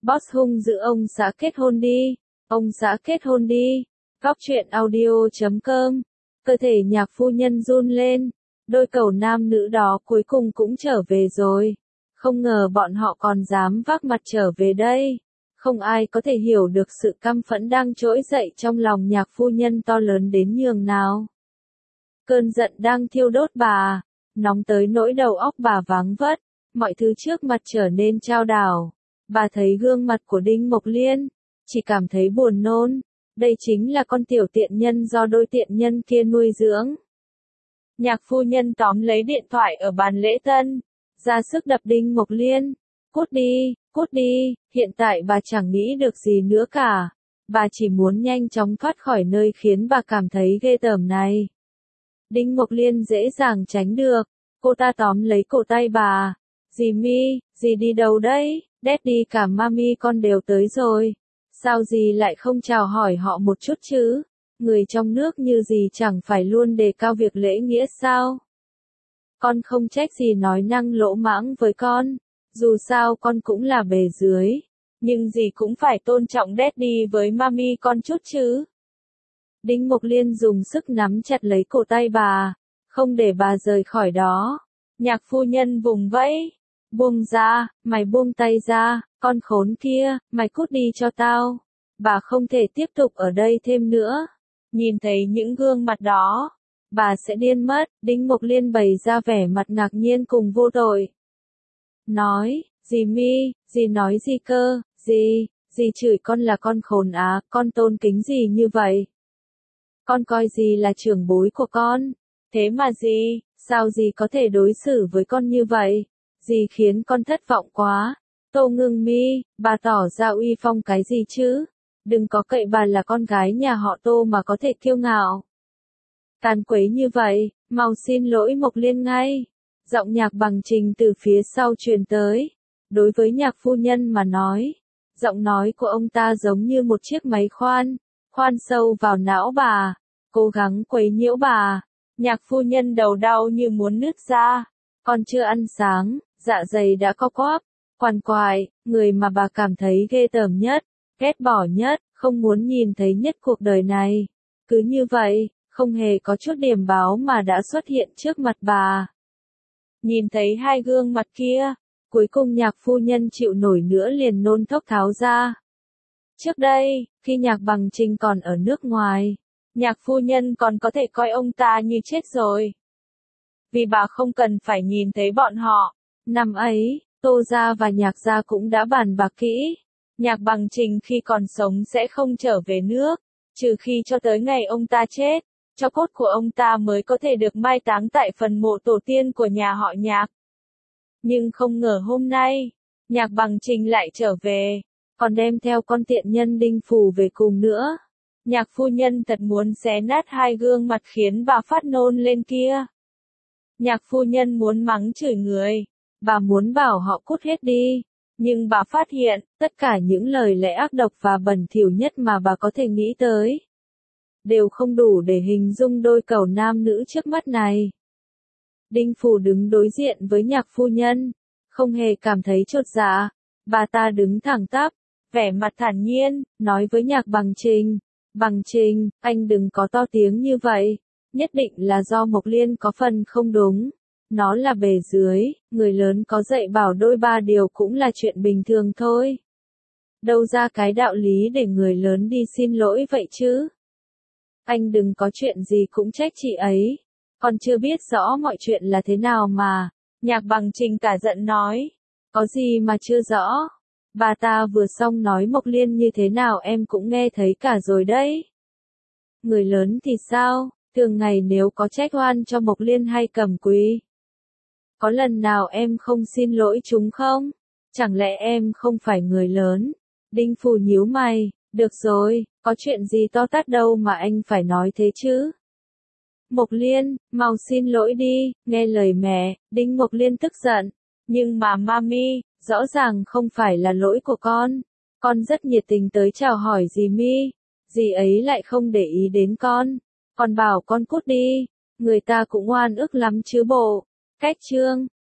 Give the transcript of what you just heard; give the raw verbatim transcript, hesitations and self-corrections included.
Boss hung dữ ông xã kết hôn đi, ông xã kết hôn đi. Góc truyện audio chấm com. Cơ thể nhạc phu nhân run lên, đôi cầu nam nữ đó cuối cùng cũng trở về rồi. Không ngờ bọn họ còn dám vác mặt trở về đây. Không ai có thể hiểu được sự căm phẫn đang trỗi dậy trong lòng nhạc phu nhân to lớn đến nhường nào. Cơn giận đang thiêu đốt bà, nóng tới nỗi đầu óc bà váng vất, mọi thứ trước mặt trở nên chao đảo. Bà thấy gương mặt của Đinh Mộc Liên, chỉ cảm thấy buồn nôn. Đây chính là con tiểu tiện nhân do đôi tiện nhân kia nuôi dưỡng. Nhạc phu nhân tóm lấy điện thoại ở bàn lễ tân, ra sức đập Đinh Mộc Liên. Cút đi, cút đi, hiện tại bà chẳng nghĩ được gì nữa cả. Bà chỉ muốn nhanh chóng thoát khỏi nơi khiến bà cảm thấy ghê tởm này. Đinh Mộc Liên dễ dàng tránh được, cô ta tóm lấy cổ tay bà. Dì Mi, dì đi đâu đấy? Daddy cả Mami con đều tới rồi. Sao dì lại không chào hỏi họ một chút chứ? Người trong nước như dì chẳng phải luôn đề cao việc lễ nghĩa sao? Con không trách dì nói năng lỗ mãng với con. Dù sao con cũng là bề dưới. Nhưng dì cũng phải tôn trọng Daddy với Mami con chút chứ. Đinh Mộc Liên dùng sức nắm chặt lấy cổ tay bà, không để bà rời khỏi đó. Nhạc phu nhân vùng vẫy. Buông ra, mày buông tay ra, con khốn kia, mày cút đi cho tao. Bà không thể tiếp tục ở đây thêm nữa. Nhìn thấy những gương mặt đó, bà sẽ điên mất. Đinh Mộc Liên bày ra vẻ mặt ngạc nhiên cùng vô tội. Nói, dì Mi, dì nói gì cơ, dì, dì chửi con là con khốn á, con tôn kính dì như vậy. Con coi dì là trưởng bối của con. Thế mà dì, sao dì có thể đối xử với con như vậy? Dì khiến con thất vọng quá. Tô Ngưng Mi, bà tỏ ra uy phong cái gì chứ? Đừng có cậy bà là con gái nhà họ Tô mà có thể kiêu ngạo. Tàn quấy như vậy, mau xin lỗi Mộc Liên ngay. Giọng Nhạc Bằng Trình từ phía sau truyền tới. Đối với nhạc phu nhân mà nói, giọng nói của ông ta giống như một chiếc máy khoan, khoan sâu vào não bà, cố gắng quấy nhiễu bà. Nhạc phu nhân đầu đau như muốn nứt ra, còn chưa ăn sáng, dạ dày đã co quắp, quằn quại, người mà bà cảm thấy ghê tởm nhất, ghét bỏ nhất, không muốn nhìn thấy nhất cuộc đời này. Cứ như vậy, không hề có chút điểm báo mà đã xuất hiện trước mặt bà. Nhìn thấy hai gương mặt kia, cuối cùng nhạc phu nhân chịu nổi nữa liền nôn thốc tháo ra. Trước đây, khi Nhạc Bằng Trình còn ở nước ngoài, nhạc phu nhân còn có thể coi ông ta như chết rồi. Vì bà không cần phải nhìn thấy bọn họ. Năm ấy, Tô gia và Nhạc gia cũng đã bàn bạc kỹ. Nhạc Bằng Trình khi còn sống sẽ không trở về nước, trừ khi cho tới ngày ông ta chết, tro cốt của ông ta mới có thể được mai táng tại phần mộ tổ tiên của nhà họ Nhạc. Nhưng không ngờ hôm nay, Nhạc Bằng Trình lại trở về, còn đem theo con tiện nhân Đinh Phủ về cùng nữa. Nhạc phu nhân thật muốn xé nát hai gương mặt khiến bà phát nôn lên kia. Nhạc phu nhân muốn mắng chửi người, bà muốn bảo họ cút hết đi, nhưng bà phát hiện, tất cả những lời lẽ ác độc và bẩn thỉu nhất mà bà có thể nghĩ tới, đều không đủ để hình dung đôi cầu nam nữ trước mắt này. Đinh Phủ đứng đối diện với nhạc phu nhân, không hề cảm thấy chột dạ, bà ta đứng thẳng tắp, vẻ mặt thản nhiên, nói với Nhạc Bằng Trình, Bằng Trình, anh đừng có to tiếng như vậy, nhất định là do Mộc Liên có phần không đúng. Nó là bề dưới, người lớn có dạy bảo đôi ba điều cũng là chuyện bình thường thôi. Đâu ra cái đạo lý để người lớn đi xin lỗi vậy chứ? Anh đừng có chuyện gì cũng trách chị ấy. Con chưa biết rõ mọi chuyện là thế nào mà. Nhạc Bằng Trình cả giận nói. Có gì mà chưa rõ? Bà ta vừa xong nói Mộc Liên như thế nào em cũng nghe thấy cả rồi đấy. Người lớn thì sao? Thường ngày nếu có trách oan cho Mộc Liên hay Cẩm Quý, có lần nào em không xin lỗi chúng không? Chẳng lẽ em không phải người lớn? Đinh Phủ nhíu mày, được rồi, có chuyện gì to tát đâu mà anh phải nói thế chứ? Mộc Liên, mau xin lỗi đi, nghe lời mẹ. Đinh Mộc Liên tức giận. Nhưng mà Mami, rõ ràng không phải là lỗi của con. Con rất nhiệt tình tới chào hỏi dì Mi. Dì ấy lại không để ý đến con. Còn bảo con cút đi. Người ta cũng oan ức lắm chứ bộ. Cách chương.